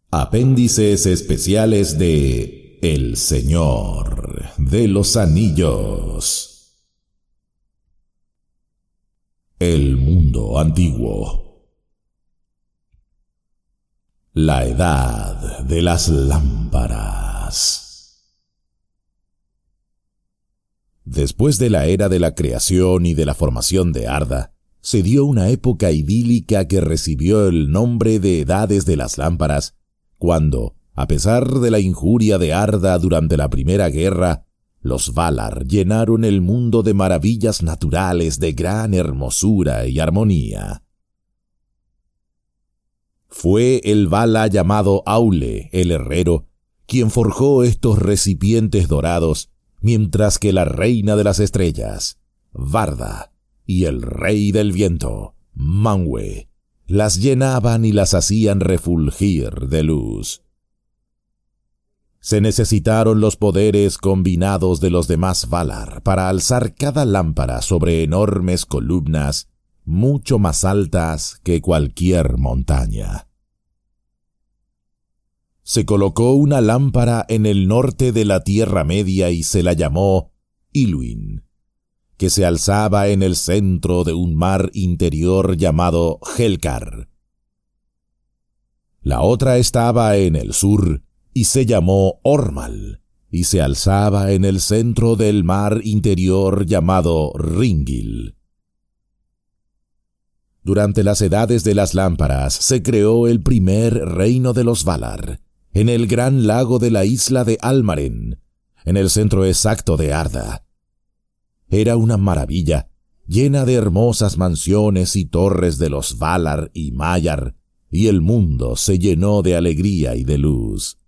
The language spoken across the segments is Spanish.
Apéndices especiales de El Señor de los Anillos. El mundo antiguo. La edad de las lámparas. Después de la era de la creación y de la formación de Arda, se dio una época idílica que recibió el nombre de Edades de las Lámparas, cuando, a pesar de la injuria de Arda durante la Primera Guerra, los Valar llenaron el mundo de maravillas naturales de gran hermosura y armonía. Fue el Vala llamado Aule, el herrero, quien forjó estos recipientes dorados, mientras que la reina de las estrellas, Varda, y el rey del viento, Manwë, las llenaban y las hacían refulgir de luz. Se necesitaron los poderes combinados de los demás Valar para alzar cada lámpara sobre enormes columnas, mucho más altas que cualquier montaña. Se colocó una lámpara en el norte de la Tierra Media y se la llamó Illuin, que se alzaba en el centro de un mar interior llamado Helcar. La otra estaba en el sur y se llamó Ormal, y se alzaba en el centro del mar interior llamado Ringil. Durante las edades de las lámparas se creó el primer reino de los Valar, en el gran lago de la isla de Almaren, en el centro exacto de Arda. Era una maravilla, llena de hermosas mansiones y torres de los Valar y Maiar, y el mundo se llenó de alegría y de luz.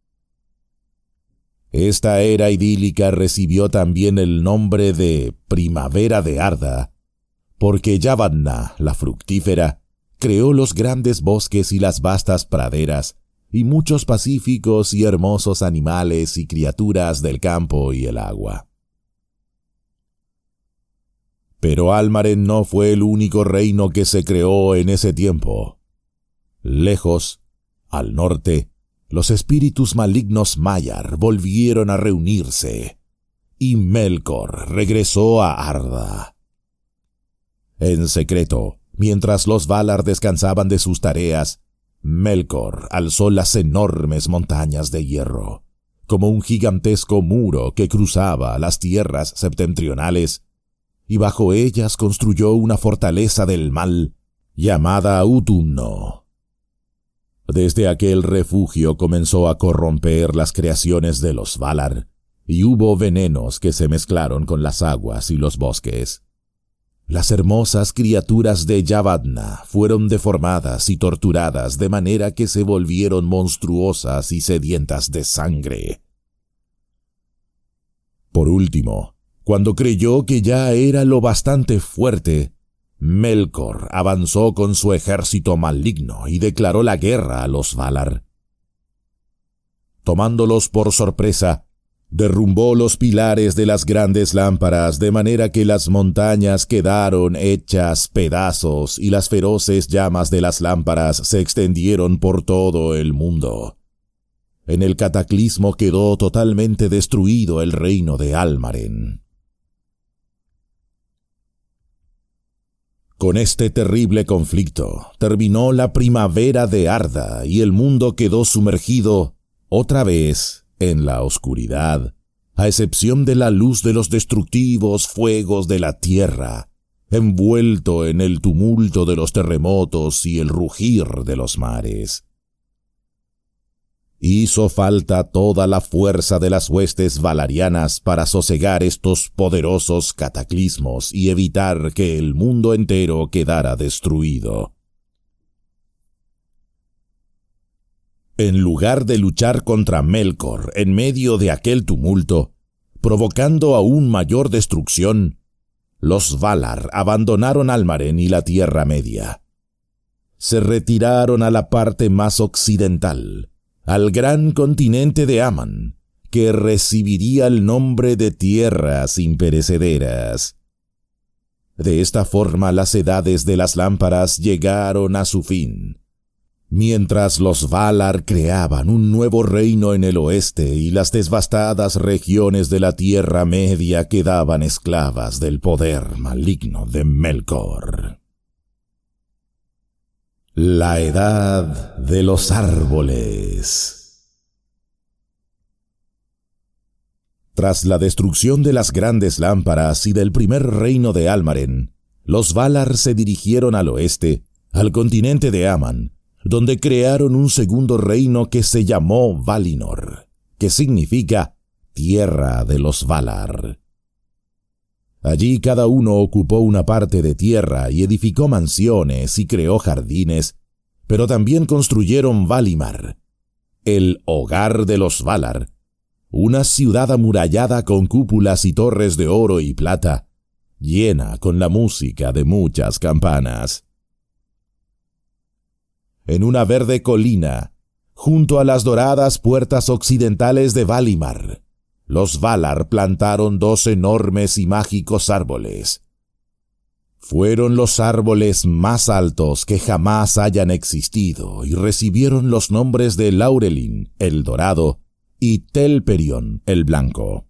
Esta era idílica recibió también el nombre de Primavera de Arda, porque Yavanna, la fructífera, creó los grandes bosques y las vastas praderas, y muchos pacíficos y hermosos animales y criaturas del campo y el agua. Pero Almaren no fue el único reino que se creó en ese tiempo. Lejos, al norte, los espíritus malignos Maiar volvieron a reunirse, y Melkor regresó a Arda. En secreto, mientras los Valar descansaban de sus tareas, Melkor alzó las enormes montañas de hierro, como un gigantesco muro que cruzaba las tierras septentrionales, y bajo ellas construyó una fortaleza del mal, llamada Utumno. Desde aquel refugio comenzó a corromper las creaciones de los Valar, y hubo venenos que se mezclaron con las aguas y los bosques. Las hermosas criaturas de Yavanna fueron deformadas y torturadas de manera que se volvieron monstruosas y sedientas de sangre. Por último, cuando creyó que ya era lo bastante fuerte, Melkor avanzó con su ejército maligno y declaró la guerra a los Valar. Tomándolos por sorpresa, derrumbó los pilares de las grandes lámparas de manera que las montañas quedaron hechas pedazos y las feroces llamas de las lámparas se extendieron por todo el mundo. En el cataclismo quedó totalmente destruido el reino de Almaren. Con este terrible conflicto terminó la primavera de Arda y el mundo quedó sumergido otra vez en la oscuridad, a excepción de la luz de los destructivos fuegos de la tierra, envuelto en el tumulto de los terremotos y el rugir de los mares. Hizo falta toda la fuerza de las huestes valarianas para sosegar estos poderosos cataclismos y evitar que el mundo entero quedara destruido. En lugar de luchar contra Melkor en medio de aquel tumulto, provocando aún mayor destrucción, los Valar abandonaron Almaren y la Tierra Media. Se retiraron a la parte más occidental, al gran continente de Aman, que recibiría el nombre de tierras imperecederas. De esta forma las edades de las lámparas llegaron a su fin. Mientras los Valar creaban un nuevo reino en el oeste y las devastadas regiones de la Tierra Media quedaban esclavas del poder maligno de Melkor. La Edad de los Árboles. Tras la destrucción de las grandes lámparas y del primer reino de Almaren, los Valar se dirigieron al oeste, al continente de Aman, donde crearon un segundo reino que se llamó Valinor, que significa Tierra de los Valar. Allí cada uno ocupó una parte de tierra y edificó mansiones y creó jardines, pero también construyeron Valimar, el hogar de los Valar, una ciudad amurallada con cúpulas y torres de oro y plata, llena con la música de muchas campanas. En una verde colina, junto a las doradas puertas occidentales de Valimar, los Valar plantaron 2 enormes y mágicos árboles. Fueron los árboles más altos que jamás hayan existido y recibieron los nombres de Laurelin, el dorado, y Telperion, el blanco.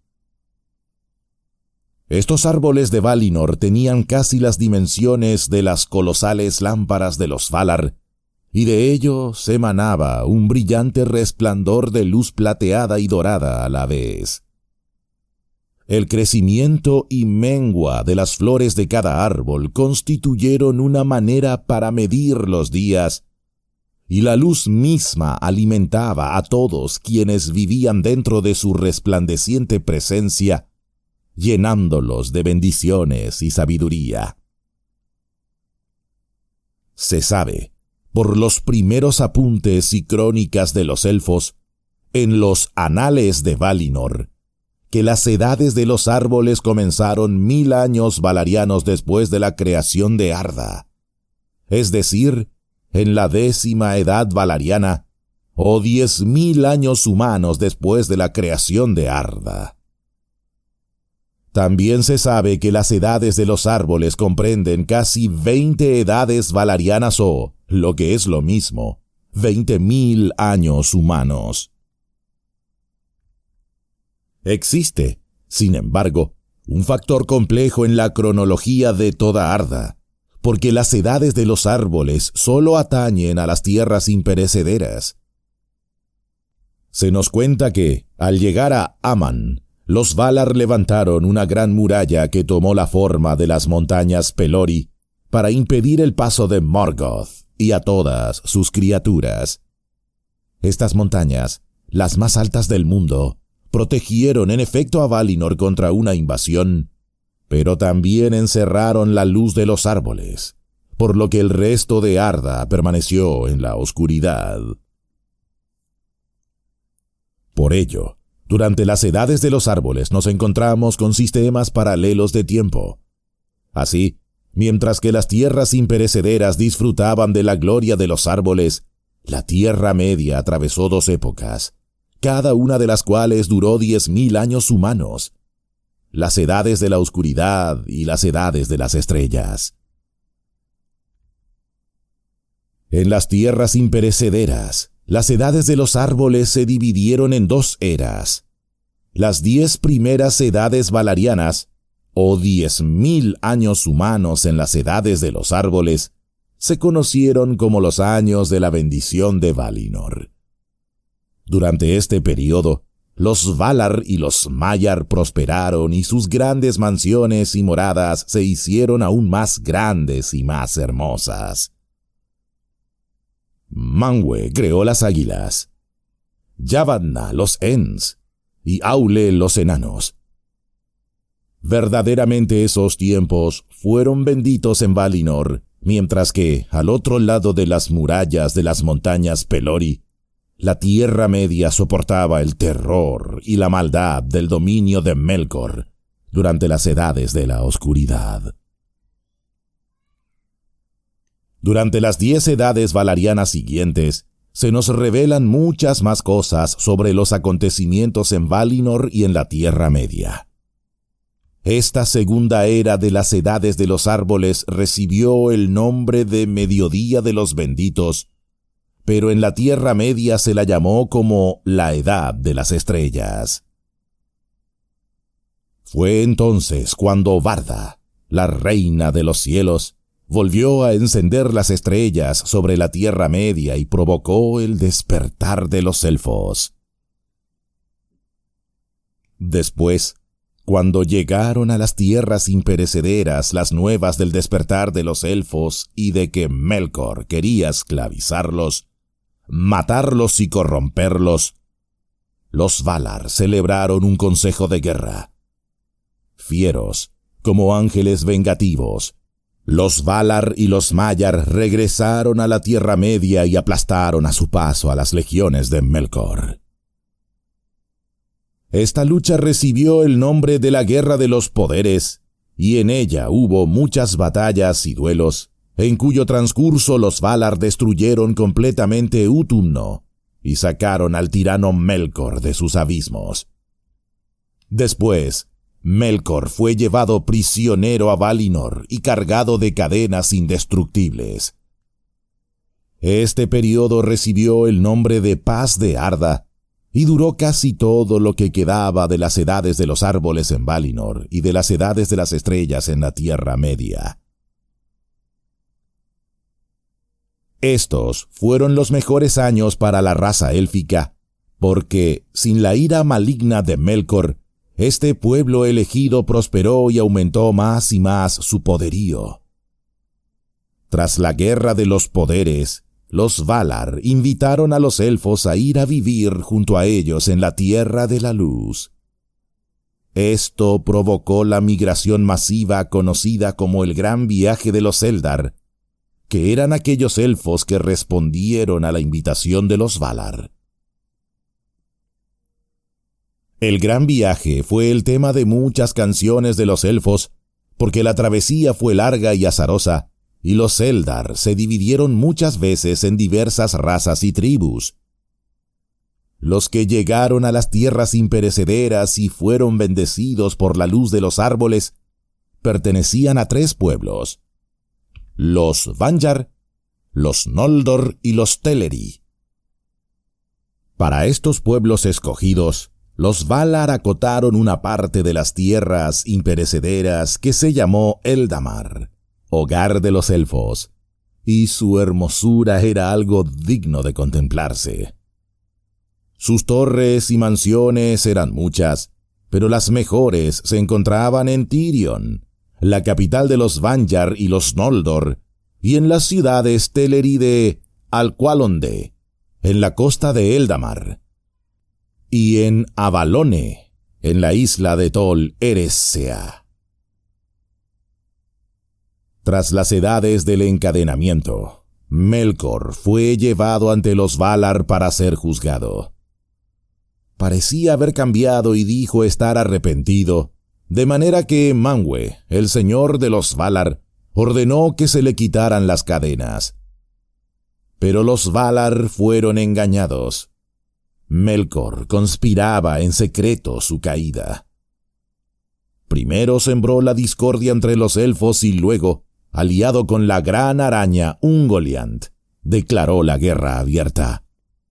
Estos árboles de Valinor tenían casi las dimensiones de las colosales lámparas de los Valar, y de ellos emanaba un brillante resplandor de luz plateada y dorada a la vez. El crecimiento y mengua de las flores de cada árbol constituyeron una manera para medir los días, y la luz misma alimentaba a todos quienes vivían dentro de su resplandeciente presencia, llenándolos de bendiciones y sabiduría. Se sabe, por los primeros apuntes y crónicas de los elfos, en los anales de Valinor, que las edades de los árboles comenzaron 1000 años valarianos después de la creación de Arda, es decir, en la 10ª edad valariana, o 10.000 años humanos después de la creación de Arda. También se sabe que las edades de los árboles comprenden casi 20 edades valarianas o, lo que es lo mismo, 20.000 años humanos. Existe, sin embargo, un factor complejo en la cronología de toda Arda, porque las edades de los árboles solo atañen a las tierras imperecederas. Se nos cuenta que, al llegar a Aman, los Valar levantaron una gran muralla que tomó la forma de las montañas Pelori para impedir el paso de Morgoth y a todas sus criaturas. Estas montañas, las más altas del mundo, protegieron en efecto a Valinor contra una invasión, pero también encerraron la luz de los árboles, por lo que el resto de Arda permaneció en la oscuridad. Por ello, durante las edades de los árboles nos encontramos con sistemas paralelos de tiempo. Así, mientras que las tierras imperecederas disfrutaban de la gloria de los árboles, la Tierra Media atravesó 2 épocas, cada una de las cuales duró 10.000 años humanos, las edades de la oscuridad y las edades de las estrellas. En las tierras imperecederas, las edades de los árboles se dividieron en 2 eras. Las 10 primeras edades valarianas, o 10.000 años humanos en las edades de los árboles, se conocieron como los años de la bendición de Valinor. Durante este periodo, los Valar y los Maiar prosperaron y sus grandes mansiones y moradas se hicieron aún más grandes y más hermosas. Manwë creó las águilas, Yavanna los Ents y Aule los enanos. Verdaderamente esos tiempos fueron benditos en Valinor, mientras que, al otro lado de las murallas de las montañas Pelori, la Tierra Media soportaba el terror y la maldad del dominio de Melkor durante las edades de la oscuridad. Durante las 10 edades valarianas siguientes, se nos revelan muchas más cosas sobre los acontecimientos en Valinor y en la Tierra Media. Esta segunda era de las edades de los árboles recibió el nombre de Mediodía de los Benditos, pero en la Tierra Media se la llamó como la Edad de las Estrellas. Fue entonces cuando Varda, la reina de los cielos, volvió a encender las estrellas sobre la Tierra Media y provocó el despertar de los elfos. Después, cuando llegaron a las tierras imperecederas las nuevas del despertar de los elfos y de que Melkor quería esclavizarlos, matarlos y corromperlos, los Valar celebraron un consejo de guerra. Fieros, como ángeles vengativos, los Valar y los Maiar regresaron a la Tierra Media y aplastaron a su paso a las legiones de Melkor. Esta lucha recibió el nombre de la Guerra de los Poderes, y en ella hubo muchas batallas y duelos, en cuyo transcurso los Valar destruyeron completamente Utumno y sacaron al tirano Melkor de sus abismos. Después, Melkor fue llevado prisionero a Valinor y cargado de cadenas indestructibles. Este periodo recibió el nombre de Paz de Arda y duró casi todo lo que quedaba de las edades de los árboles en Valinor y de las edades de las estrellas en la Tierra Media. Estos fueron los mejores años para la raza élfica, porque, sin la ira maligna de Melkor, este pueblo elegido prosperó y aumentó más y más su poderío. Tras la Guerra de los Poderes, los Valar invitaron a los elfos a ir a vivir junto a ellos en la Tierra de la Luz. Esto provocó la migración masiva conocida como el Gran Viaje de los Eldar, que eran aquellos elfos que respondieron a la invitación de los Valar. El Gran Viaje fue el tema de muchas canciones de los elfos, porque la travesía fue larga y azarosa, y los Eldar se dividieron muchas veces en diversas razas y tribus. Los que llegaron a las tierras imperecederas y fueron bendecidos por la luz de los árboles, pertenecían a 3 pueblos: los Vanjar, los Noldor y los Teleri. Para estos pueblos escogidos, los Valar acotaron una parte de las tierras imperecederas que se llamó Eldamar, hogar de los elfos, y su hermosura era algo digno de contemplarse. Sus torres y mansiones eran muchas, pero las mejores se encontraban en Tirion, la capital de los Vanjar y los Noldor, y en las ciudades Teleri de Alqualondë, en la costa de Eldamar, y en Avalone, en la isla de Tol Eressëa. Tras las edades del encadenamiento, Melkor fue llevado ante los Valar para ser juzgado. Parecía haber cambiado y dijo estar arrepentido, de manera que Manwë, el señor de los Valar, ordenó que se le quitaran las cadenas. Pero los Valar fueron engañados. Melkor conspiraba en secreto su caída. Primero sembró la discordia entre los elfos y luego, aliado con la gran araña Ungoliant, declaró la guerra abierta.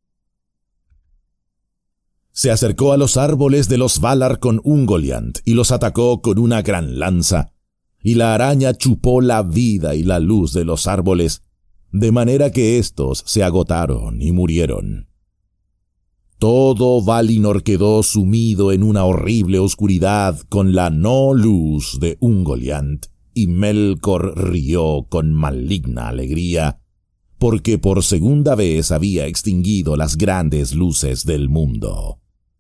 Se acercó a los árboles de los Valar con Ungoliant y los atacó con una gran lanza, y la araña chupó la vida y la luz de los árboles, de manera que éstos se agotaron y murieron. Todo Valinor quedó sumido en una horrible oscuridad con la no luz de Ungoliant, y Melkor rió con maligna alegría, porque por segunda vez había extinguido las grandes luces del mundo.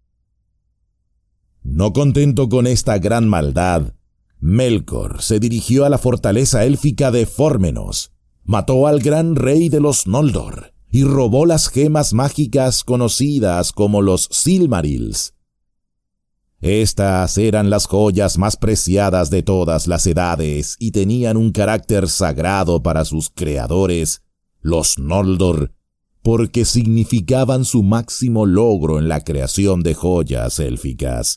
No contento con esta gran maldad, Melkor se dirigió a la fortaleza élfica de Formenos, mató al gran rey de los Noldor, y robó las gemas mágicas conocidas como los Silmarils. Estas eran las joyas más preciadas de todas las edades y tenían un carácter sagrado para sus creadores, los Noldor, porque significaban su máximo logro en la creación de joyas élficas.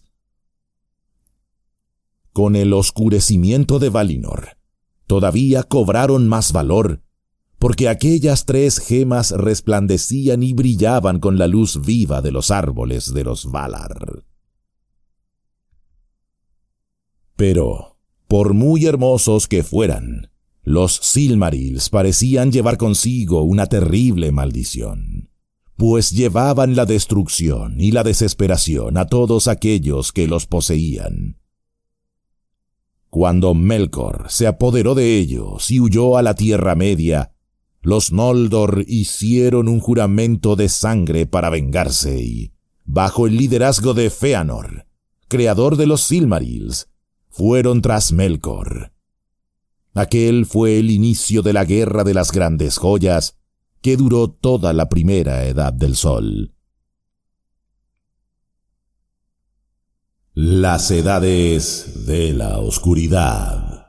Con el oscurecimiento de Valinor, todavía cobraron más valor, porque aquellas 3 gemas resplandecían y brillaban con la luz viva de los árboles de los Valar. Pero, por muy hermosos que fueran, los Silmarils parecían llevar consigo una terrible maldición, pues llevaban la destrucción y la desesperación a todos aquellos que los poseían. Cuando Melkor se apoderó de ellos y huyó a la Tierra Media, los Noldor hicieron un juramento de sangre para vengarse y, bajo el liderazgo de Fëanor, creador de los Silmarils, fueron tras Melkor. Aquel fue el inicio de la Guerra de las Grandes Joyas, que duró toda la primera Edad del Sol. Las Edades de la Oscuridad.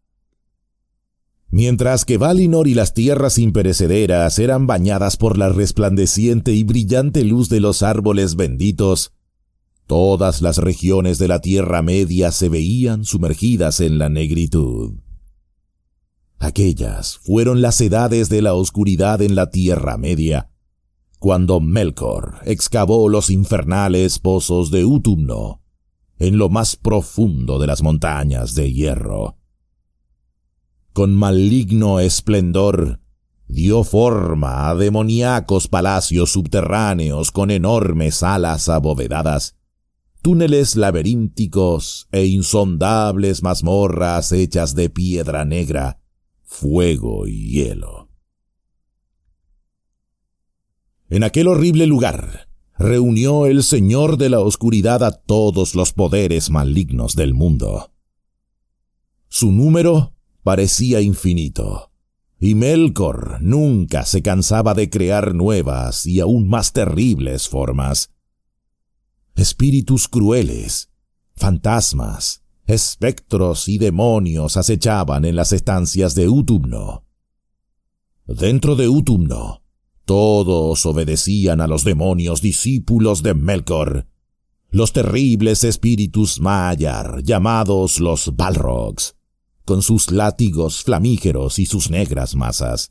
Mientras que Valinor y las tierras imperecederas eran bañadas por la resplandeciente y brillante luz de los árboles benditos, todas las regiones de la Tierra Media se veían sumergidas en la negritud. Aquellas fueron las edades de la oscuridad en la Tierra Media, cuando Melkor excavó los infernales pozos de Utumno, en lo más profundo de las montañas de hierro. Con maligno esplendor, dio forma a demoníacos palacios subterráneos con enormes alas abovedadas, túneles laberínticos e insondables mazmorras hechas de piedra negra, fuego y hielo. En aquel horrible lugar, reunió el Señor de la Oscuridad a todos los poderes malignos del mundo. Su número parecía infinito, y Melkor nunca se cansaba de crear nuevas y aún más terribles formas. Espíritus crueles, fantasmas, espectros y demonios acechaban en las estancias de Utumno. Dentro de Utumno, todos obedecían a los demonios discípulos de Melkor, los terribles espíritus Maiar llamados los Balrogs, con sus látigos flamígeros y sus negras masas.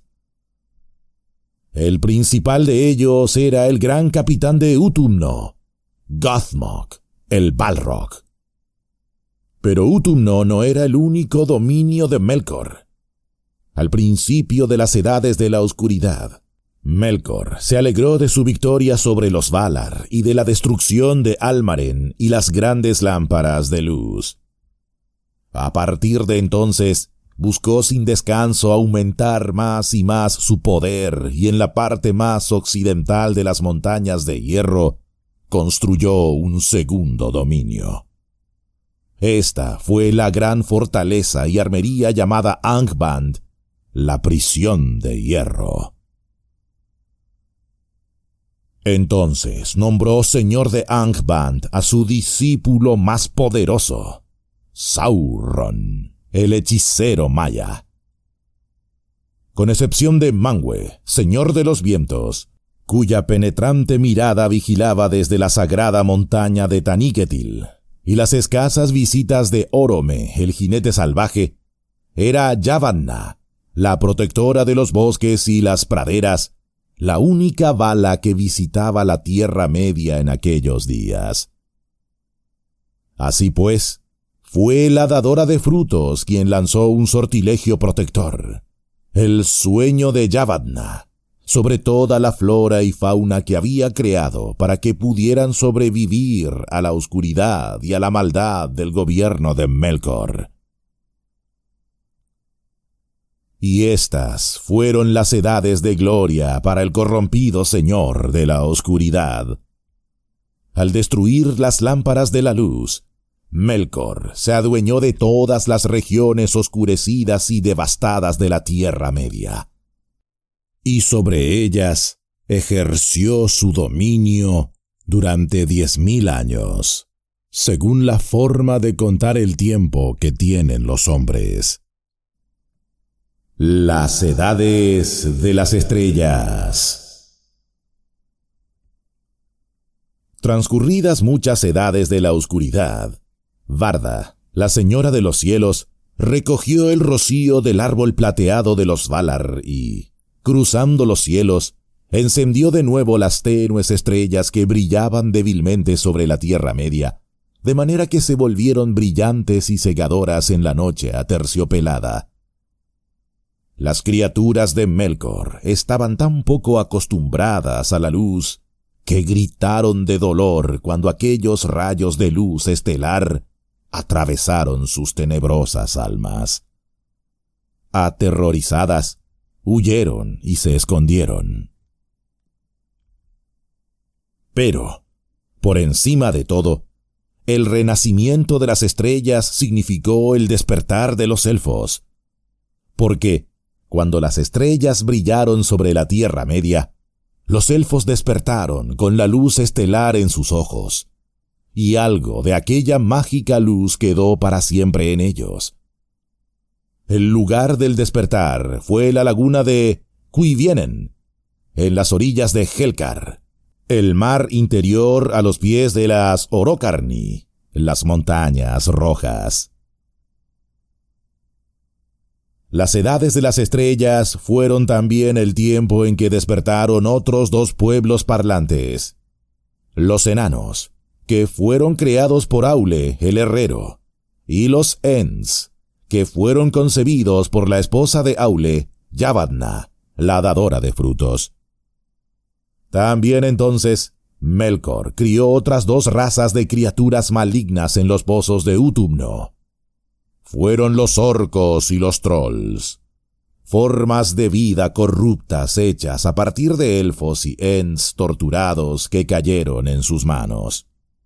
El principal de ellos era el gran capitán de Utumno, Gothmog, el Balrog. Pero Utumno no era el único dominio de Melkor. Al principio de las Edades de la Oscuridad, Melkor se alegró de su victoria sobre los Valar y de la destrucción de Almaren y las grandes lámparas de luz. A partir de entonces, buscó sin descanso aumentar más y más su poder y en la parte más occidental de las montañas de hierro, construyó un segundo dominio. Esta fue la gran fortaleza y armería llamada Angband, la prisión de hierro. Entonces nombró señor de Angband a su discípulo más poderoso, Sauron, el hechicero maya. Con excepción de Manwë, señor de los vientos, cuya penetrante mirada vigilaba desde la sagrada montaña de Taniquetil, y las escasas visitas de Orome, el jinete salvaje, era Yavanna, la protectora de los bosques y las praderas, la única Vala que visitaba la Tierra Media en aquellos días. Así pues, fue la dadora de frutos quien lanzó un sortilegio protector, el sueño de Yavanna, sobre toda la flora y fauna que había creado para que pudieran sobrevivir a la oscuridad y a la maldad del gobierno de Melkor. Y estas fueron las edades de gloria para el corrompido señor de la oscuridad. Al destruir las lámparas de la luz, Melkor se adueñó de todas las regiones oscurecidas y devastadas de la Tierra Media, y sobre ellas ejerció su dominio durante 10.000 años, según la forma de contar el tiempo que tienen los hombres. Las Edades de las Estrellas. Transcurridas muchas edades de la oscuridad, Varda, la señora de los cielos, recogió el rocío del árbol plateado de los Valar y, cruzando los cielos, encendió de nuevo las tenues estrellas que brillaban débilmente sobre la Tierra Media, de manera que se volvieron brillantes y cegadoras en la noche aterciopelada. Las criaturas de Melkor estaban tan poco acostumbradas a la luz que gritaron de dolor cuando aquellos rayos de luz estelar atravesaron sus tenebrosas almas. Aterrorizadas, huyeron y se escondieron. Pero, por encima de todo, el renacimiento de las estrellas significó el despertar de los elfos, porque, cuando las estrellas brillaron sobre la Tierra Media, los elfos despertaron con la luz estelar en sus ojos, y algo de aquella mágica luz quedó para siempre en ellos. El lugar del despertar fue la laguna de Cuivienen, en las orillas de Helcar, el mar interior a los pies de las Orocarni, las montañas rojas. Las edades de las estrellas fueron también el tiempo en que despertaron otros dos pueblos parlantes, los enanos, que fueron creados por Aule, el herrero, y los Ents, que fueron concebidos por la esposa de Aule, Yavanna, la dadora de frutos. También entonces, Melkor crió otras dos razas de criaturas malignas en los pozos de Utumno. Fueron los orcos y los trolls, formas de vida corruptas hechas a partir de elfos y ents torturados que cayeron en sus manos.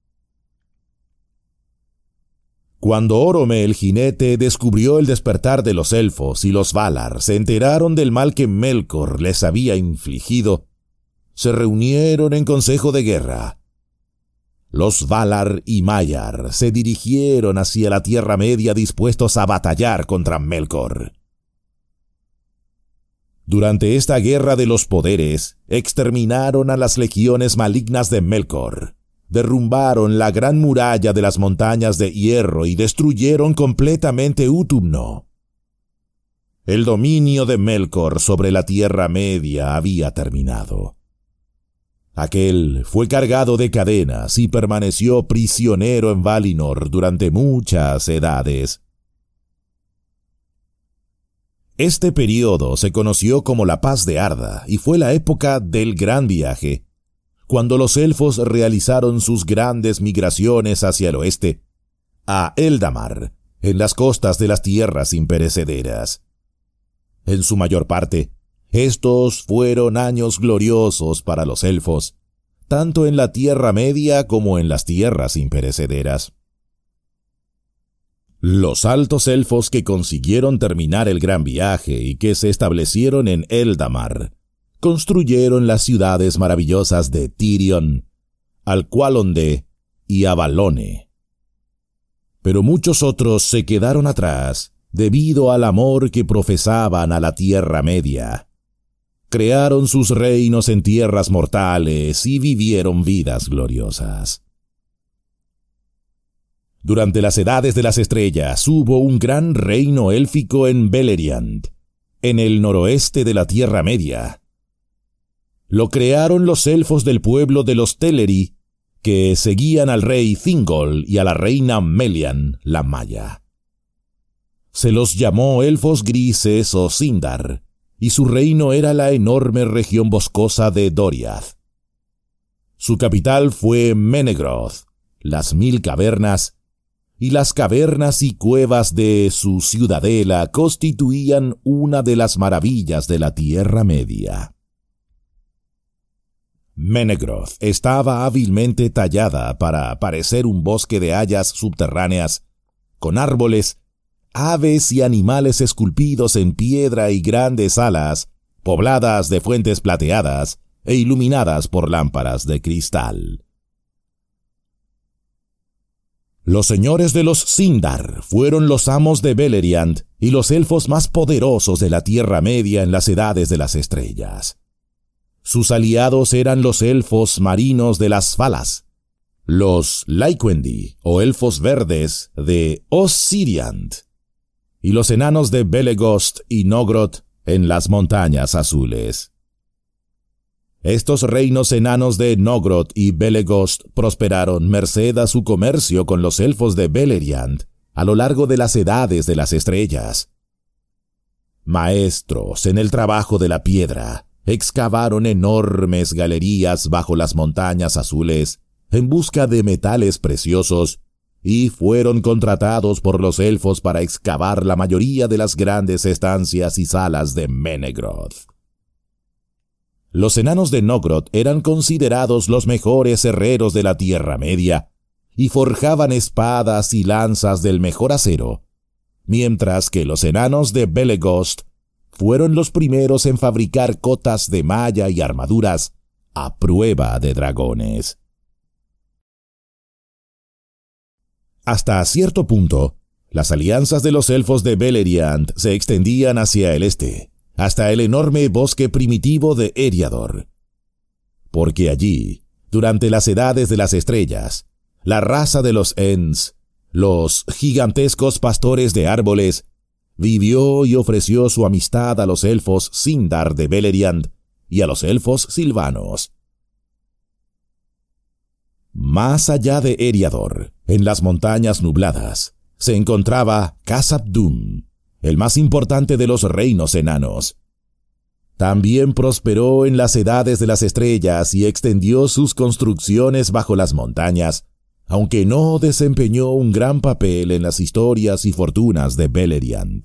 Cuando Orome el jinete descubrió el despertar de los elfos y los Valar se enteraron del mal que Melkor les había infligido, se reunieron en consejo de guerra. Los Valar y Maiar se dirigieron hacia la Tierra Media dispuestos a batallar contra Melkor. Durante esta guerra de los poderes, exterminaron a las legiones malignas de Melkor, derrumbaron la gran muralla de las montañas de hierro y destruyeron completamente Utumno. El dominio de Melkor sobre la Tierra Media había terminado. Aquel fue cargado de cadenas y permaneció prisionero en Valinor durante muchas edades. Este período se conoció como la Paz de Arda y fue la época del Gran Viaje, cuando los elfos realizaron sus grandes migraciones hacia el oeste, a Eldamar, en las costas de las tierras imperecederas. En su mayor parte, estos fueron años gloriosos para los elfos, tanto en la Tierra Media como en las tierras imperecederas. Los altos elfos que consiguieron terminar el gran viaje y que se establecieron en Eldamar, construyeron las ciudades maravillosas de Tirion, Alqualondë y Avalone. Pero muchos otros se quedaron atrás debido al amor que profesaban a la Tierra Media. Crearon sus reinos en tierras mortales y vivieron vidas gloriosas. Durante las edades de las estrellas hubo un gran reino élfico en Beleriand, en el noroeste de la Tierra Media. Lo crearon los elfos del pueblo de los Teleri, que seguían al rey Thingol y a la reina Melian, la Maya. Se los llamó elfos grises o Sindar, y su reino era la enorme región boscosa de Doriath. Su capital fue Menegroth, las 1000 cavernas, y las cavernas y cuevas de su ciudadela constituían una de las maravillas de la Tierra Media. Menegroth estaba hábilmente tallada para parecer un bosque de hayas subterráneas, con árboles, aves y animales esculpidos en piedra y grandes salas, pobladas de fuentes plateadas e iluminadas por lámparas de cristal. Los señores de los Sindar fueron los amos de Beleriand y los elfos más poderosos de la Tierra Media en las edades de las estrellas. Sus aliados eran los elfos marinos de las Falas, los Laikwendi o elfos verdes de Osiriand, y los enanos de Belegost y Nogrod en las montañas azules. Estos reinos enanos de Nogrod y Belegost prosperaron merced a su comercio con los elfos de Beleriand a lo largo de las edades de las estrellas. Maestros en el trabajo de la piedra, excavaron enormes galerías bajo las montañas azules en busca de metales preciosos y fueron contratados por los elfos para excavar la mayoría de las grandes estancias y salas de Menegroth. Los enanos de Nogrod eran considerados los mejores herreros de la Tierra Media y forjaban espadas y lanzas del mejor acero, mientras que los enanos de Belegost fueron los primeros en fabricar cotas de malla y armaduras a prueba de dragones. Hasta cierto punto, las alianzas de los elfos de Beleriand se extendían hacia el este, hasta el enorme bosque primitivo de Eriador. Porque allí, durante las edades de las estrellas, la raza de los Ents, los gigantescos pastores de árboles, vivió y ofreció su amistad a los elfos Sindar de Beleriand y a los elfos silvanos. Más allá de Eriador, en las montañas nubladas, se encontraba Khazad-dûm, el más importante de los reinos enanos. También prosperó en las edades de las estrellas y extendió sus construcciones bajo las montañas, aunque no desempeñó un gran papel en las historias y fortunas de Beleriand.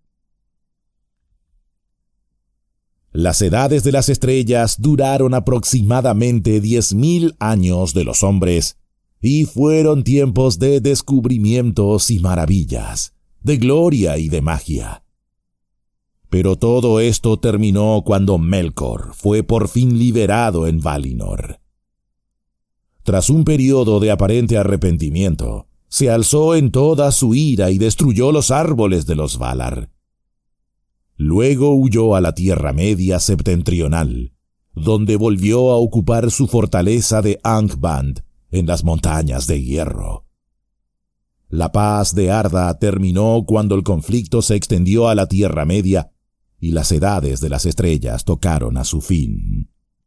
Las edades de las estrellas duraron aproximadamente 10.000 años de los hombres, y fueron tiempos de descubrimientos y maravillas, de gloria y de magia. Pero todo esto terminó cuando Melkor fue por fin liberado en Valinor. Tras un periodo de aparente arrepentimiento, se alzó en toda su ira y destruyó los árboles de los Valar. Luego huyó a la Tierra Media septentrional, donde volvió a ocupar su fortaleza de Angband en las montañas de hierro. La paz de Arda terminó cuando el conflicto se extendió a la Tierra Media y las edades de las estrellas tocaron a su fin.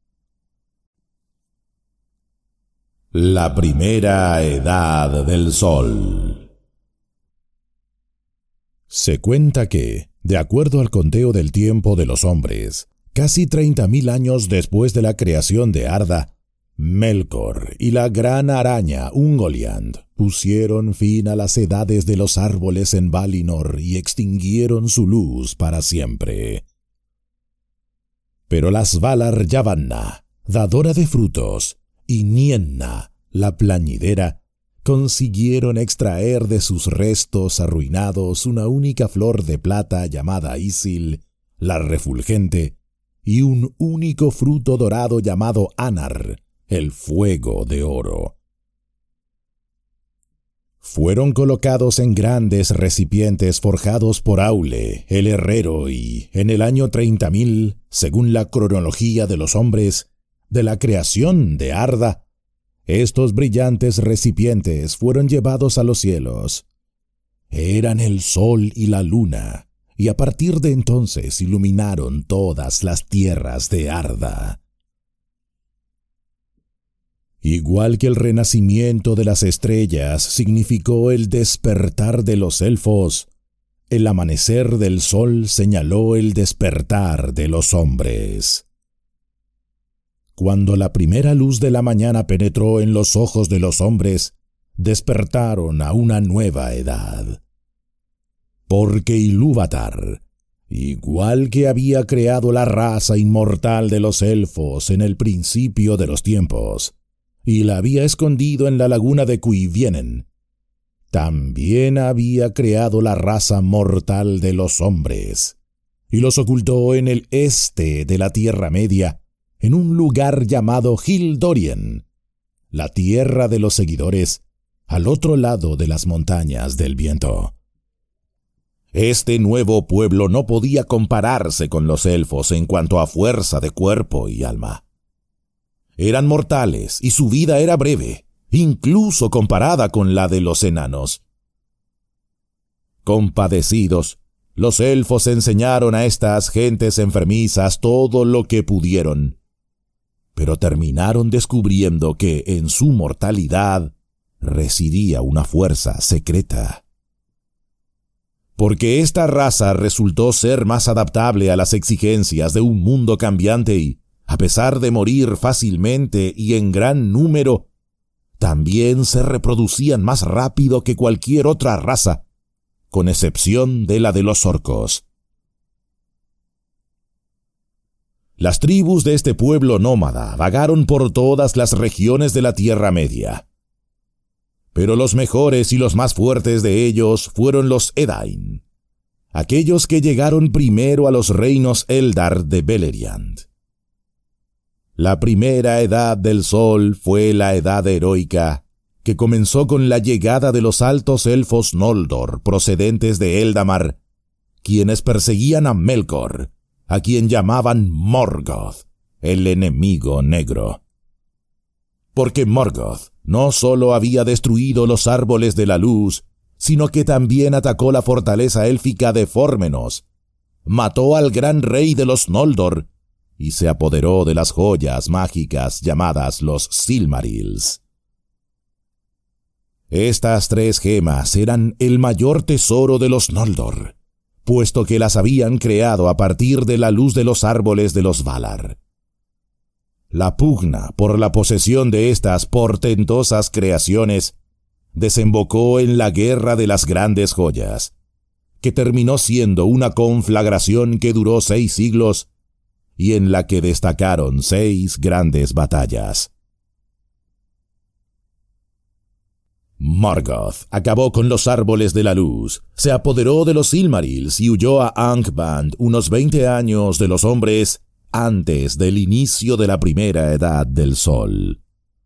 La primera edad del Sol. Se cuenta que, de acuerdo al conteo del tiempo de los hombres, casi 30.000 años después de la creación de Arda, Melkor y la gran araña Ungoliant pusieron fin a las edades de los árboles en Valinor y extinguieron su luz para siempre. Pero las Valar Yavanna, dadora de frutos, y Nienna, la plañidera, consiguieron extraer de sus restos arruinados una única flor de plata llamada Isil, la refulgente, y un único fruto dorado llamado Anar, el fuego de oro. Fueron colocados en grandes recipientes forjados por Aule, el herrero, y en el año 30.000, según la cronología de los hombres, de la creación de Arda, estos brillantes recipientes fueron llevados a los cielos. Eran el sol y la luna, y a partir de entonces iluminaron todas las tierras de Arda. Igual que el renacimiento de las estrellas significó el despertar de los elfos, el amanecer del sol señaló el despertar de los hombres. Cuando la primera luz de la mañana penetró en los ojos de los hombres, despertaron a una nueva edad. Porque Ilúvatar, igual que había creado la raza inmortal de los elfos en el principio de los tiempos, y la había escondido en la laguna de Cuivienen, también había creado la raza mortal de los hombres, y los ocultó en el este de la Tierra Media, en un lugar llamado Hildorien, la tierra de los seguidores, al otro lado de las montañas del viento. Este nuevo pueblo no podía compararse con los elfos en cuanto a fuerza de cuerpo y alma. Eran mortales y su vida era breve, incluso comparada con la de los enanos. Compadecidos, los elfos enseñaron a estas gentes enfermizas todo lo que pudieron, pero terminaron descubriendo que en su mortalidad residía una fuerza secreta. Porque esta raza resultó ser más adaptable a las exigencias de un mundo cambiante y, a pesar de morir fácilmente y en gran número, también se reproducían más rápido que cualquier otra raza, con excepción de la de los orcos. Las tribus de este pueblo nómada vagaron por todas las regiones de la Tierra Media. Pero los mejores y los más fuertes de ellos fueron los Edain, aquellos que llegaron primero a los reinos Eldar de Beleriand. La primera edad del sol fue la edad heroica, que comenzó con la llegada de los altos elfos Noldor procedentes de Eldamar, quienes perseguían a Melkor, a quien llamaban Morgoth, el enemigo negro. Porque Morgoth no solo había destruido los árboles de la luz, sino que también atacó la fortaleza élfica de Fórmenos, mató al gran rey de los Noldor y se apoderó de las joyas mágicas llamadas los Silmarils. Estas 3 gemas eran el mayor tesoro de los Noldor, puesto que las habían creado a partir de la luz de los árboles de los Valar. La pugna por la posesión de estas portentosas creaciones desembocó en la Guerra de las Grandes Joyas, que terminó siendo una conflagración que duró 6 siglos y en la que destacaron 6 grandes batallas. Morgoth acabó con los árboles de la luz, se apoderó de los Silmarils y huyó a Angband unos 20 años de los hombres antes del inicio de la primera edad del sol.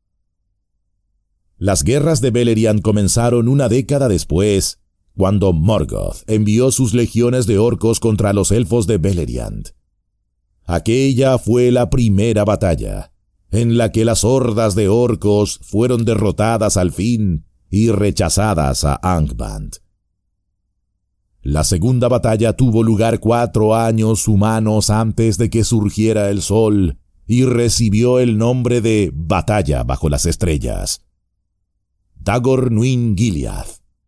Las guerras de Beleriand comenzaron una década después, cuando Morgoth envió sus legiones de orcos contra los elfos de Beleriand. Aquella fue la primera batalla, en la que las hordas de orcos fueron derrotadas al fin y rechazadas a Angband. La segunda batalla tuvo lugar 4 años humanos antes de que surgiera el sol y recibió el nombre de Batalla bajo las estrellas. Dagor Nuin Gilead.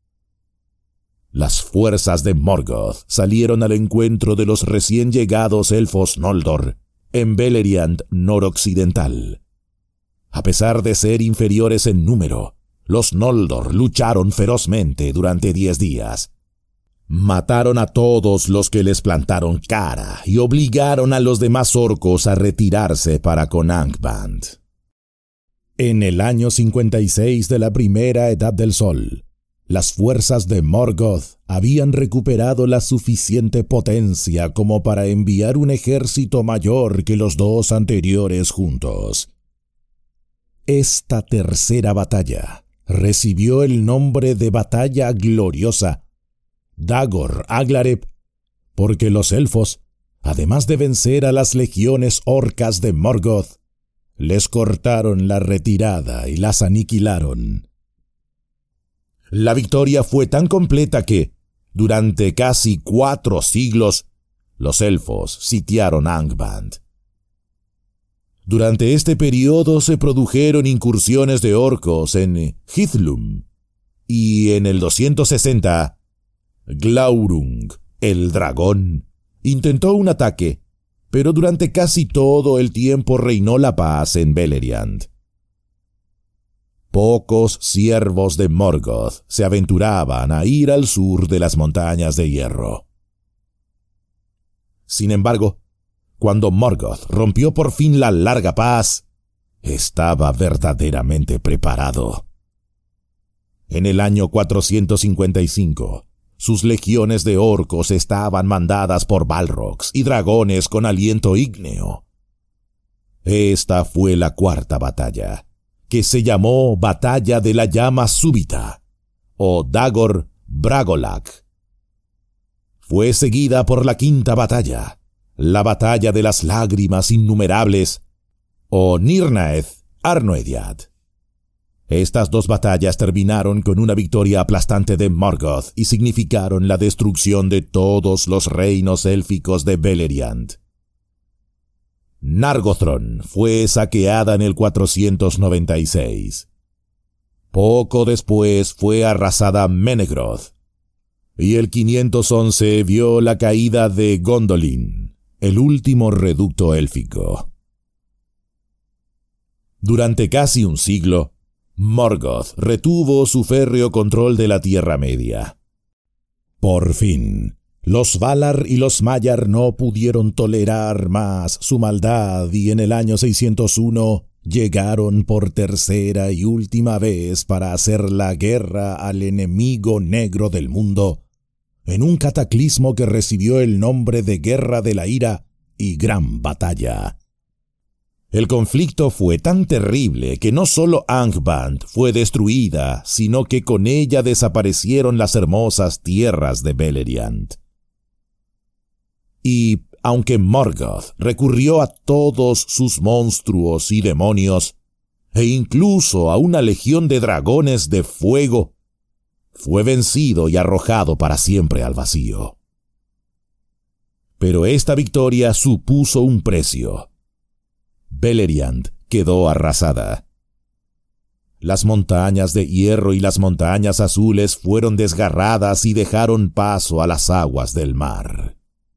Las fuerzas de Morgoth salieron al encuentro de los recién llegados elfos Noldor en Beleriand noroccidental. A pesar de ser inferiores en número, los Noldor lucharon ferozmente durante 10 días. Mataron a todos los que les plantaron cara y obligaron a los demás orcos a retirarse para con Angband. En el año 56 de la primera Edad del Sol, las fuerzas de Morgoth habían recuperado la suficiente potencia como para enviar un ejército mayor que los 2 anteriores juntos. Esta tercera batalla recibió el nombre de Batalla Gloriosa, Dagor Aglareb, porque los elfos, además de vencer a las legiones orcas de Morgoth, les cortaron la retirada y las aniquilaron. La victoria fue tan completa que, durante casi 4 siglos, los elfos sitiaron Angband. Durante este periodo se produjeron incursiones de orcos en Hithlum, y en el 260, Glaurung, el dragón, intentó un ataque, pero durante casi todo el tiempo reinó la paz en Beleriand. Pocos siervos de Morgoth se aventuraban a ir al sur de las montañas de hierro. Sin embargo, cuando Morgoth rompió por fin la larga paz, estaba verdaderamente preparado. En el año 455, sus legiones de orcos estaban mandadas por balrogs y dragones con aliento ígneo. Esta fue la 4ª batalla, que se llamó Batalla de la Llama Súbita, o Dagor Bragollach. Fue seguida por la 5ª batalla, la Batalla de las Lágrimas Innumerables, o Nirnaeth Arnoediad. Estas dos batallas terminaron con una victoria aplastante de Morgoth y significaron la destrucción de todos los reinos élficos de Beleriand. Nargothrond fue saqueada en el 496. Poco después fue arrasada Menegroth, y el 511 vio la caída de Gondolin, el último reducto élfico. Durante casi un siglo, Morgoth retuvo su férreo control de la Tierra Media. Por fin, los Valar y los Maiar no pudieron tolerar más su maldad y en el año 601 llegaron por tercera y última vez para hacer la guerra al enemigo negro del mundo, en un cataclismo que recibió el nombre de Guerra de la Ira y Gran Batalla. El conflicto fue tan terrible que no solo Angband fue destruida, sino que con ella desaparecieron las hermosas tierras de Beleriand. Y, aunque Morgoth recurrió a todos sus monstruos y demonios, e incluso a una legión de dragones de fuego, fue vencido y arrojado para siempre al vacío. Pero esta victoria supuso un precio. Beleriand quedó arrasada. Las montañas de hierro y las montañas azules fueron desgarradas y dejaron paso a las aguas del mar.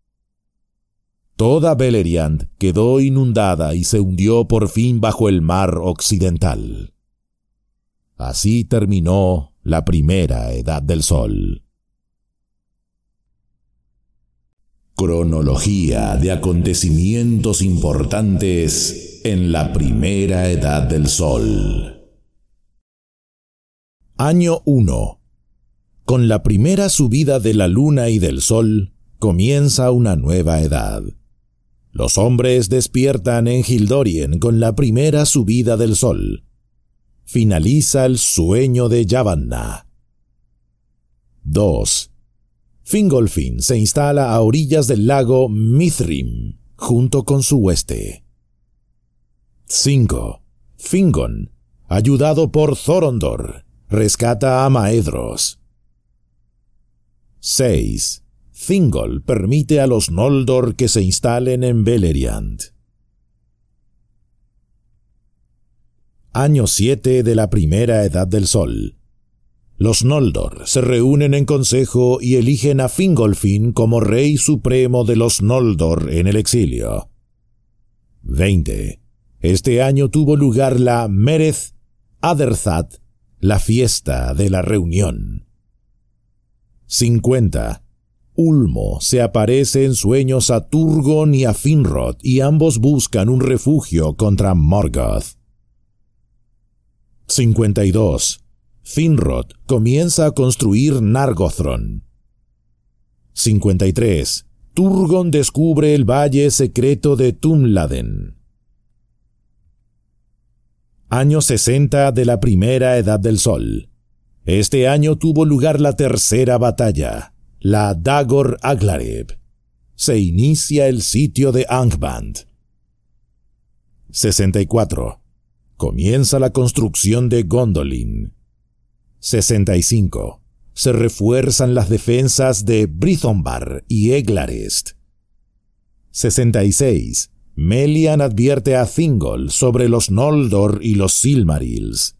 Toda Beleriand quedó inundada y se hundió por fin bajo el mar occidental. Así terminó la primera Edad del Sol. Cronología de acontecimientos importantes en la primera Edad del Sol. Año 1. Con la primera subida de la luna y del sol, comienza una nueva edad. Los hombres despiertan en Hildorien con la primera subida del sol. Finaliza el sueño de Yavanna. 2. Fingolfin se instala a orillas del lago Mithrim, junto con su hueste. 5. Fingon, ayudado por Thorondor, rescata a Maedhros. 6. Thingol permite a los Noldor que se instalen en Beleriand. Año 7 de la primera Edad del Sol. Los Noldor se reúnen en consejo y eligen a Fingolfin como rey supremo de los Noldor en el exilio. 20. Este año tuvo lugar la Mereth Aderthad, la fiesta de la reunión. 50. Ulmo se aparece en sueños a Turgon y a Finrod y ambos buscan un refugio contra Morgoth. 52. Finrod comienza a construir Nargothrond. 53. Turgon descubre el valle secreto de Tumladen. Año 60 de la primera Edad del Sol. Este año tuvo lugar la tercera batalla, la Dagor Aglareb. Se inicia el sitio de Angband. 64. Comienza la construcción de Gondolin. 65. Se refuerzan las defensas de Brythonbar y Eglarest. 66. Melian advierte a Thingol sobre los Noldor y los Silmarils.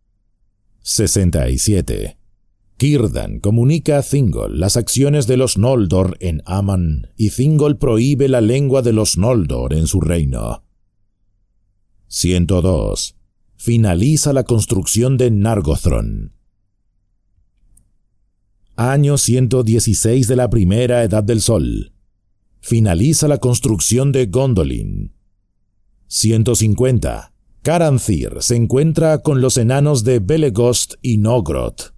67. Círdan comunica a Thingol las acciones de los Noldor en Aman y Thingol prohíbe la lengua de los Noldor en su reino. 102. Finaliza la construcción de Nargothrond. Año 116 de la primera Edad del Sol. Finaliza la construcción de Gondolin. 150. Caranthir se encuentra con los enanos de Belegost y Nogroth.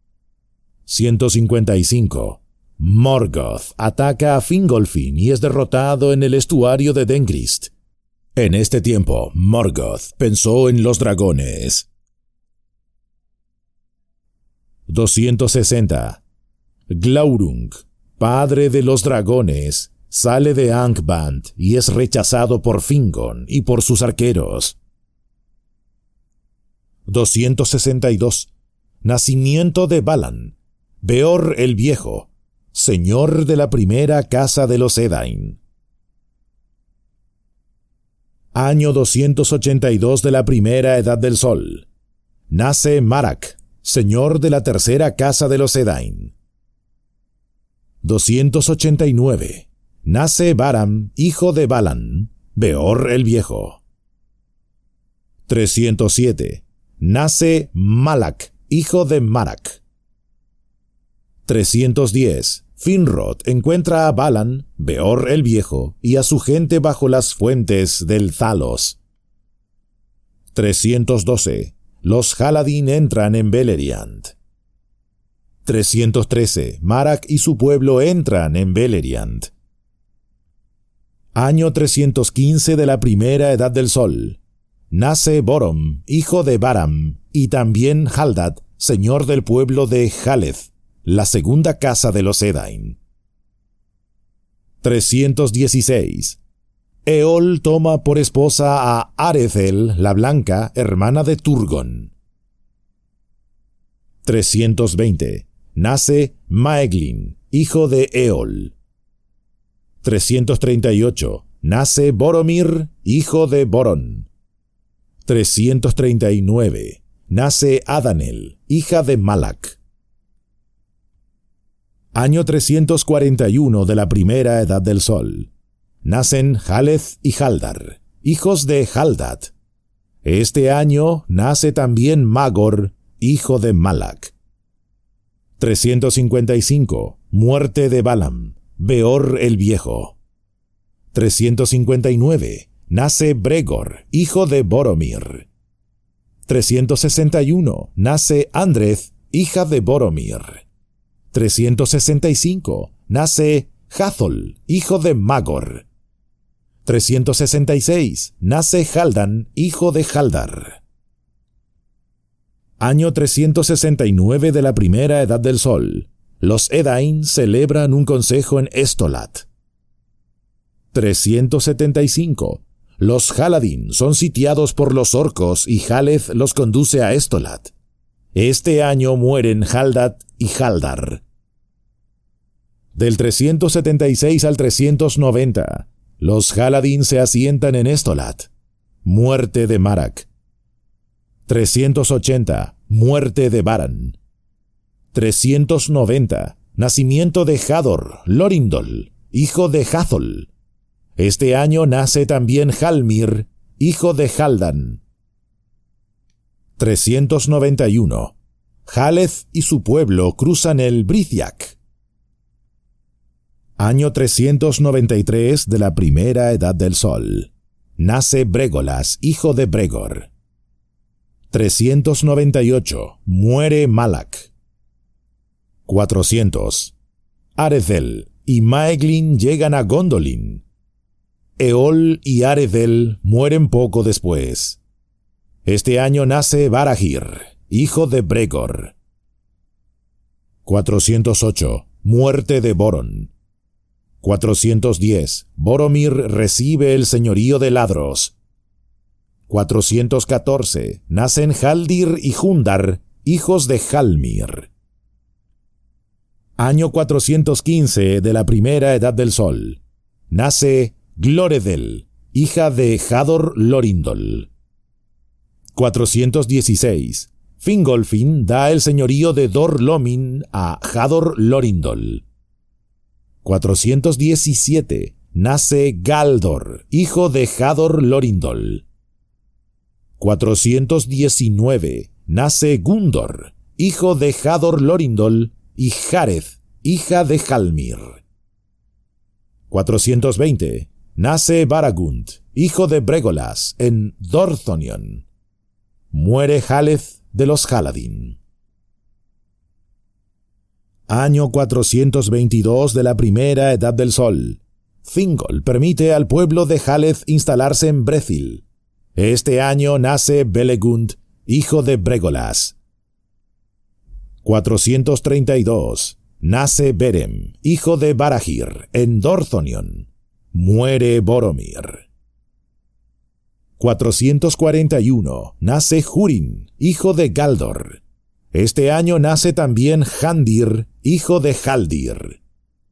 155. Morgoth ataca a Fingolfin y es derrotado en el estuario de Dengrist. En este tiempo, Morgoth pensó en los dragones. 260. Glaurung, padre de los dragones, sale de Angband y es rechazado por Fingon y por sus arqueros. 262. Nacimiento de Balan, Beor el Viejo, señor de la primera casa de los Edain. Año 282 de la primera edad del sol. Nace Marak, señor de la tercera casa de los Edain. 289. Nace Baram, hijo de Balan, Beor el Viejo. 307. Nace Malak, hijo de Marak. 310. Finrod encuentra a Balan, Beor el Viejo, y a su gente bajo las fuentes del Thalos. 312. Los Haladin entran en Beleriand. 313. Marak y su pueblo entran en Beleriand. Año 315 de la primera edad del sol. Nace Borom, hijo de Baram, y también Haldad, señor del pueblo de Jaleth, la segunda casa de los Edain. 316. Eol toma por esposa a Arethel, la blanca, hermana de Turgon. 320. Nace Maeglin, hijo de Eol. 338. Nace Boromir, hijo de Boron. 339. Nace Adanel, hija de Malak. Año 341 de la primera edad del sol. Nacen Jaleth y Haldar, hijos de Haldad. Este año nace también Magor, hijo de Malak. 355. Muerte de Balam, Beor el Viejo. 359. Nace Bregor, hijo de Boromir. 361. Nace Andreth, hija de Boromir. 365. Nace Hathol, hijo de Magor. 366. Nace Haldan, hijo de Haldar. Año 369 de la primera edad del sol. Los Edain celebran un consejo en Estolat. 375. Los Haladin son sitiados por los orcos y Jaleth los conduce a Estolat. Este año mueren Haldad y Haldar. Del 376 al 390, los Haladin se asientan en Estolat. Muerte de Marak. 380. Muerte de Baran. 390. Nacimiento de Hador, Lorindol, hijo de Hathol. Este año nace también Halmir, hijo de Haldan. 391. Jaleth y su pueblo cruzan el Brithiak. Año 393 de la primera edad del sol. Nace Bregolas, hijo de Bregor. 398. Muere Malak. 400. Arethel y Maeglin llegan a Gondolin. Eol y Arethel mueren poco después. Este año nace Barahir, hijo de Bregor. 408. Muerte de Boron. 410. Boromir recibe el señorío de Ladros. 414. Nacen Haldir y Hundar, hijos de Halmir. Año 415 de la primera edad del sol. Nace Gloredel, hija de Hador Lorindol. 416. Fingolfin da el señorío de Dor Lomin a Hador Lorindol. 417. Nace Galdor, hijo de Hador Lorindol. 419. Nace Gundor, hijo de Hador Lorindol, y Jareth, hija de Halmir. 420. Nace Baragund, hijo de Bregolas, en Dorthonion. Muere Jaleth de los Haladin. Año 422 de la primera edad del sol. Thingol permite al pueblo de Jaleth instalarse en Brethil. Este año nace Belegund, hijo de Bregolas. 432. Nace Berem, hijo de Barahir, en Dorthonion. Muere Boromir. 441, nace Húrin, hijo de Galdor. Este año nace también Handir, hijo de Haldir.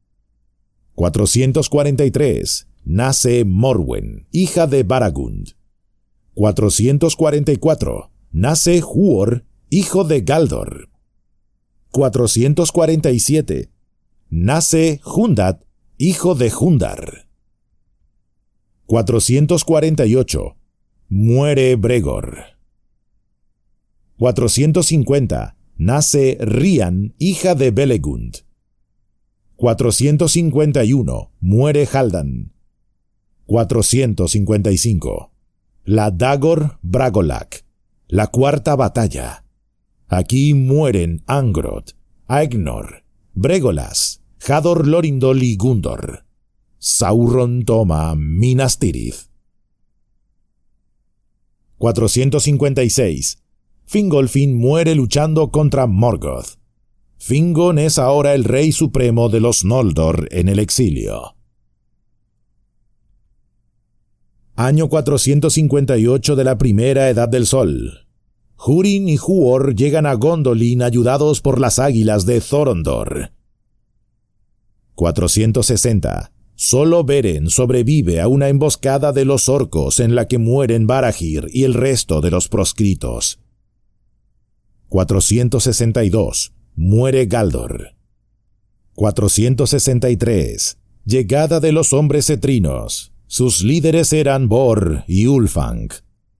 443, nace Morwen, hija de Baragund. 444, nace Huor, hijo de Galdor. 447, nace Hundad, hijo de Hundar. 448, muere Bregor. 450, nace Rian, hija de Belegund. 451, muere Haldan. 455, la Dagor Bragolac, la cuarta batalla. Aquí mueren Angrod, Aegnor, Bregolas, Hador Lorindol y Gundor. Sauron toma Minas Tirith. 456. Fingolfin muere luchando contra Morgoth. Fingon es ahora el rey supremo de los Noldor en el exilio. Año 458 de la Primera Edad del Sol. Húrin y Huor llegan a Gondolin ayudados por las águilas de Thorondor. 460. Solo Beren sobrevive a una emboscada de los orcos en la que mueren Barahir y el resto de los proscritos. 462. Muere Galdor. 463. Llegada de los hombres cetrinos. Sus líderes eran Bor y Ulfang.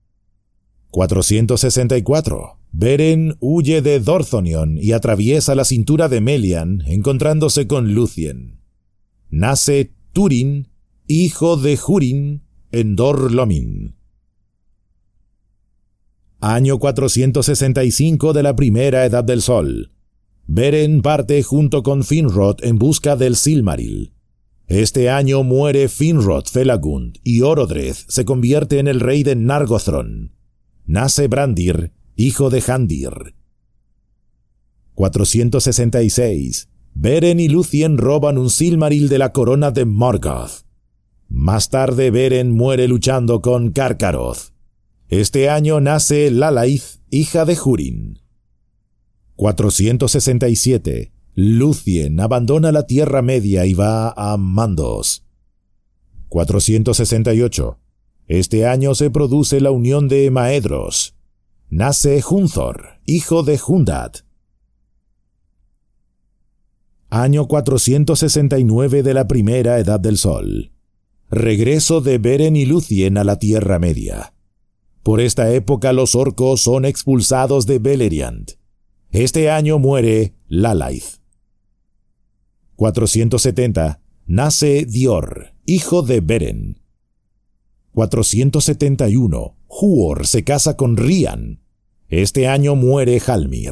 464. Beren huye de Dorthonion y atraviesa la cintura de Melian, encontrándose con Lúthien. Nace Túrin, hijo de Húrin, en Dor Lomin. Año 465 de la Primera Edad del Sol. Beren parte junto con Finrod en busca del Silmaril. Este año muere Finrod Felagund y Orodreth se convierte en el rey de Nargothrond. Nace Brandir, hijo de Handir. 466. Beren y Lúthien roban un Silmaril de la corona de Morgoth. Más tarde Beren muere luchando con Karkaroth. Este año nace Lalaith, hija de Húrin. 467. Lúthien abandona la Tierra Media y va a Mandos. 468. Este año se produce la unión de Maedhros. Nace Hunthor, hijo de Hundad. Año 469 de la Primera Edad del Sol. Regreso de Beren y Lúthien a la Tierra Media. Por esta época los orcos son expulsados de Beleriand. Este año muere Lalaith. 470. Nace Dior, hijo de Beren. 471. Huor se casa con Rian. Este año muere Halmir.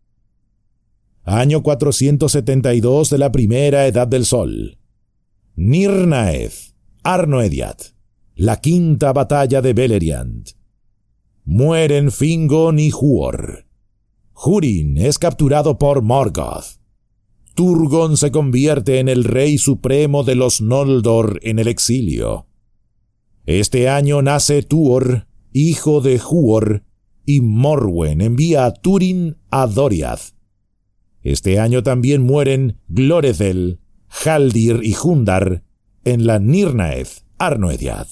Año 472 de la Primera Edad del Sol. Nirnaeth, Arnoediad, la quinta batalla de Beleriand. Mueren Fingon y Huor. Húrin es capturado por Morgoth. Turgon se convierte en el rey supremo de los Noldor en el exilio. Este año nace Tuor, hijo de Huor, y Morwen envía a Túrin a Doriath. Este año también mueren Glorethel, Haldir y Hundar en la Nirnaeth Arnoediad.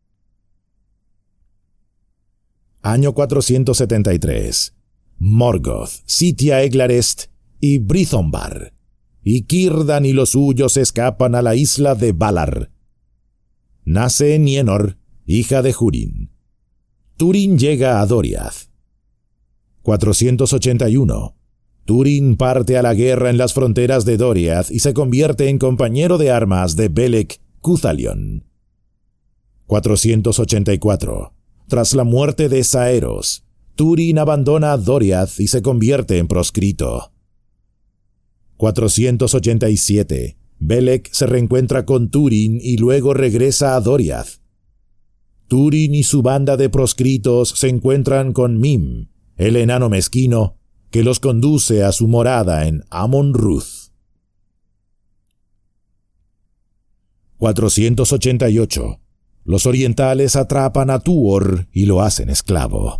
Año 473. Morgoth sitia Eglarest y Brythonbar, y Círdan y los suyos escapan a la isla de Valar. Nace Nienor, hija de Húrin. Túrin llega a Doriath. 481. Túrin parte a la guerra en las fronteras de Doriath y se convierte en compañero de armas de Belek Cuthalion. 484. Tras la muerte de Saeros, Túrin abandona Doriath y se convierte en proscrito. 487. Belek se reencuentra con Túrin y luego regresa a Doriath. Túrin y su banda de proscritos se encuentran con Mim, el enano mezquino, que los conduce a su morada en Amon-Ruth. 488. los orientales atrapan a Tuor y lo hacen esclavo.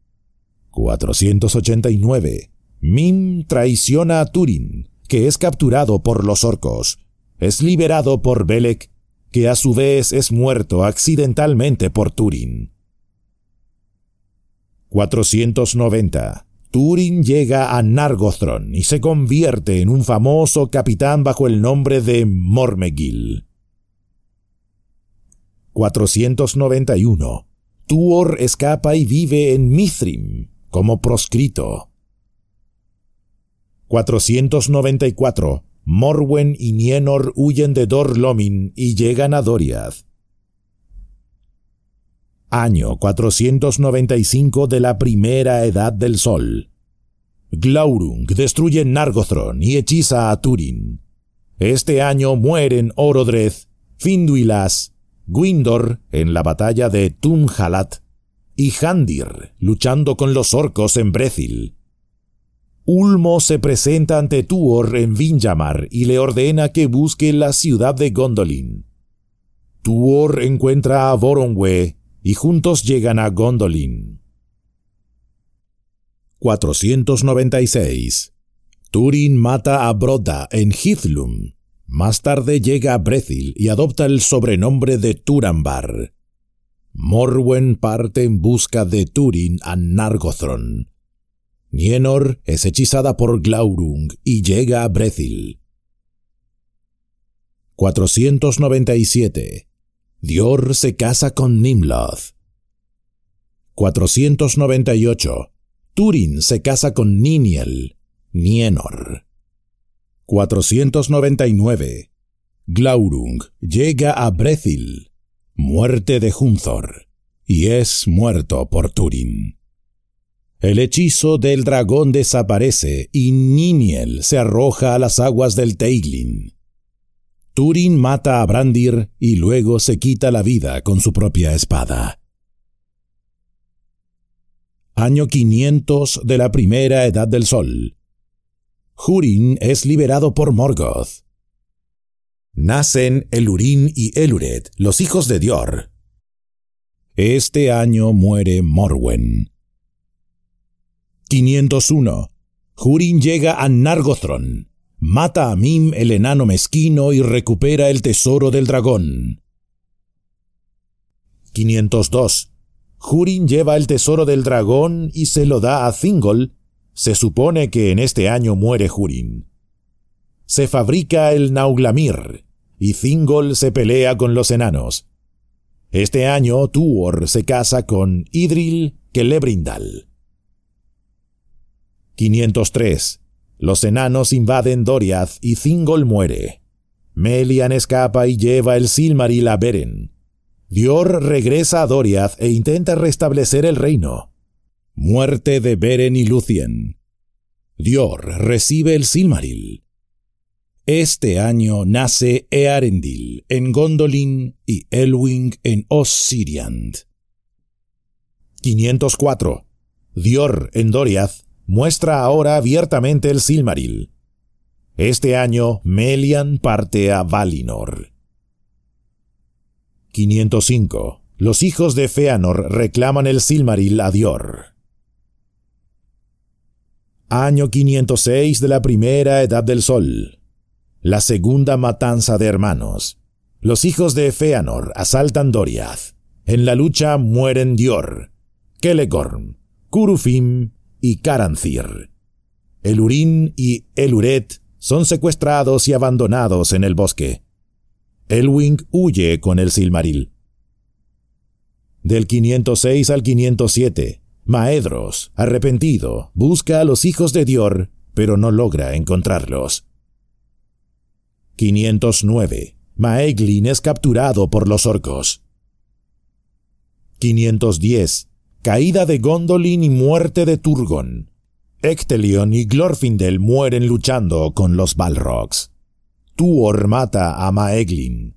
489. Mim traiciona a Túrin, que es capturado por los orcos. Es liberado por Belek, que a su vez es muerto accidentalmente por Túrin. 490. Túrin llega a Nargothrond y se convierte en un famoso capitán bajo el nombre de Mormegil. 491. Tuor escapa y vive en Mithrim como proscrito. 494. Morwen y Nienor huyen de Dor Lomin y llegan a Doriath. Año 495 de la Primera Edad del Sol. Glaurung destruye Nargothrond y hechiza a Túrin. Este año mueren Orodreth, Finduilas, Gwyndor en la batalla de Tunhalat y Handir luchando con los orcos en Brethil. Ulmo se presenta ante Tuor en Windjammer y le ordena que busque la ciudad de Gondolin. Tuor encuentra a Voronwe y juntos llegan a Gondolin. 496. Túrin mata a Brodda en Hithlum. Más tarde llega a Brethil y adopta el sobrenombre de Turambar. Morwen parte en busca de Túrin a Nargothrond. Nienor es hechizada por Glaurung y llega a Brethil. 497. Dior se casa con Nimloth. 498. Túrin se casa con Niniel, Nienor. 499. Glaurung llega a Brethil, muerte de Hunthor, y es muerto por Túrin. El hechizo del dragón desaparece y Niniel se arroja a las aguas del Teiglin. Túrin mata a Brandir y luego se quita la vida con su propia espada. Año 500 de la Primera Edad del Sol. Húrin es liberado por Morgoth. Nacen Elurin y Elured, los hijos de Dior. Este año muere Morwen. 501. Húrin llega a Nargothrond, mata a Mim el enano mezquino y recupera el tesoro del dragón. 502. Húrin lleva el tesoro del dragón y se lo da a Thingol. Se supone que en este año muere Húrin. Se fabrica el Nauglamir y Thingol se pelea con los enanos. Este año Tuor se casa con Idril Celebrindal. 503. Los enanos invaden Doriath y Thingol muere. Melian escapa y lleva el Silmaril a Beren. Dior regresa a Doriath e intenta restablecer el reino. Muerte de Beren y Lúthien. Dior recibe el Silmaril. Este año nace Earendil en Gondolin y Elwing en Osiriand. 504. Dior en Doriath muestra ahora abiertamente el Silmaril. Este año Melian parte a Valinor. 505. Los hijos de Fëanor reclaman el Silmaril a Dior. Año 506 de la Primera Edad del Sol. La segunda matanza de hermanos. Los hijos de Fëanor asaltan Doriath. En la lucha mueren Dior, Celegorm, Curufin y Caranthir. Elurin y Eluret son secuestrados y abandonados en el bosque. Elwing huye con el Silmaril. Del 506 al 507, Maedhros, arrepentido, busca a los hijos de Dior, pero no logra encontrarlos. 509. Maeglin es capturado por los orcos. 510. Caída de Gondolin y muerte de Turgon. Ectelion y Glorfindel mueren luchando con los Balrogs. Tuor mata a Maeglin.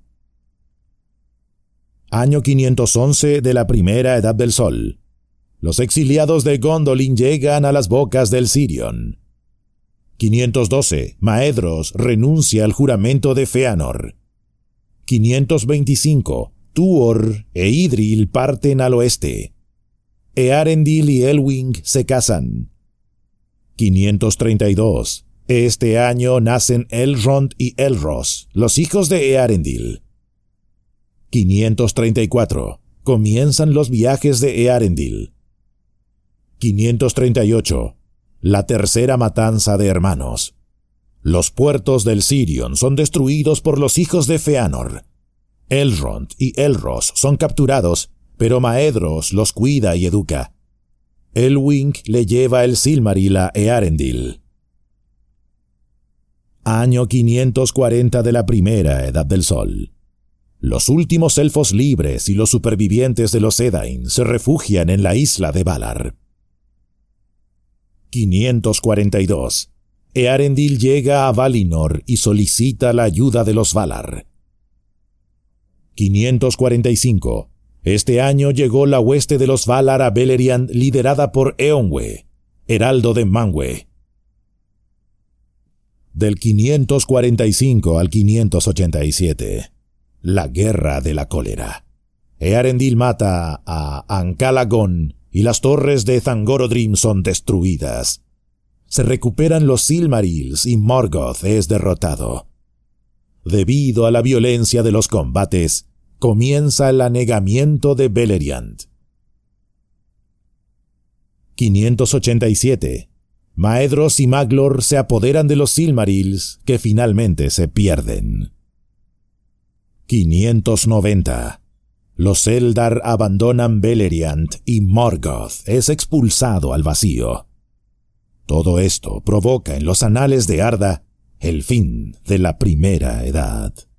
Año 511 de la Primera Edad del Sol. Los exiliados de Gondolin llegan a las bocas del Sirion. 512. Maedhros renuncia al juramento de Fëanor. 525. Tuor e Idril parten al oeste. Earendil y Elwing se casan. 532. Este año nacen Elrond y Elros, los hijos de Earendil. 534. Comienzan los viajes de Earendil. 538. La tercera matanza de hermanos. Los puertos del Sirion son destruidos por los hijos de Feanor. Elrond y Elros son capturados, pero Maedhros los cuida y educa. Elwing le lleva el Silmaril a Earendil. Año 540 de la Primera Edad del Sol. Los últimos elfos libres y los supervivientes de los Edain se refugian en la isla de Valar. 542. Earendil llega a Valinor y solicita la ayuda de los Valar. 545. Este año llegó la hueste de los Valar a Beleriand liderada por Eonwe, heraldo de Manwë. Del 545 al 587. La Guerra de la Cólera. Earendil mata a Ancalagon y las torres de Thangorodrim son destruidas. Se recuperan los Silmarils y Morgoth es derrotado. Debido a la violencia de los combates, comienza el anegamiento de Beleriand. 587. Maedhros y Maglor se apoderan de los Silmarils, que finalmente se pierden. 590. Los Eldar abandonan Beleriand y Morgoth es expulsado al vacío. Todo esto provoca en los anales de Arda el fin de la Primera Edad.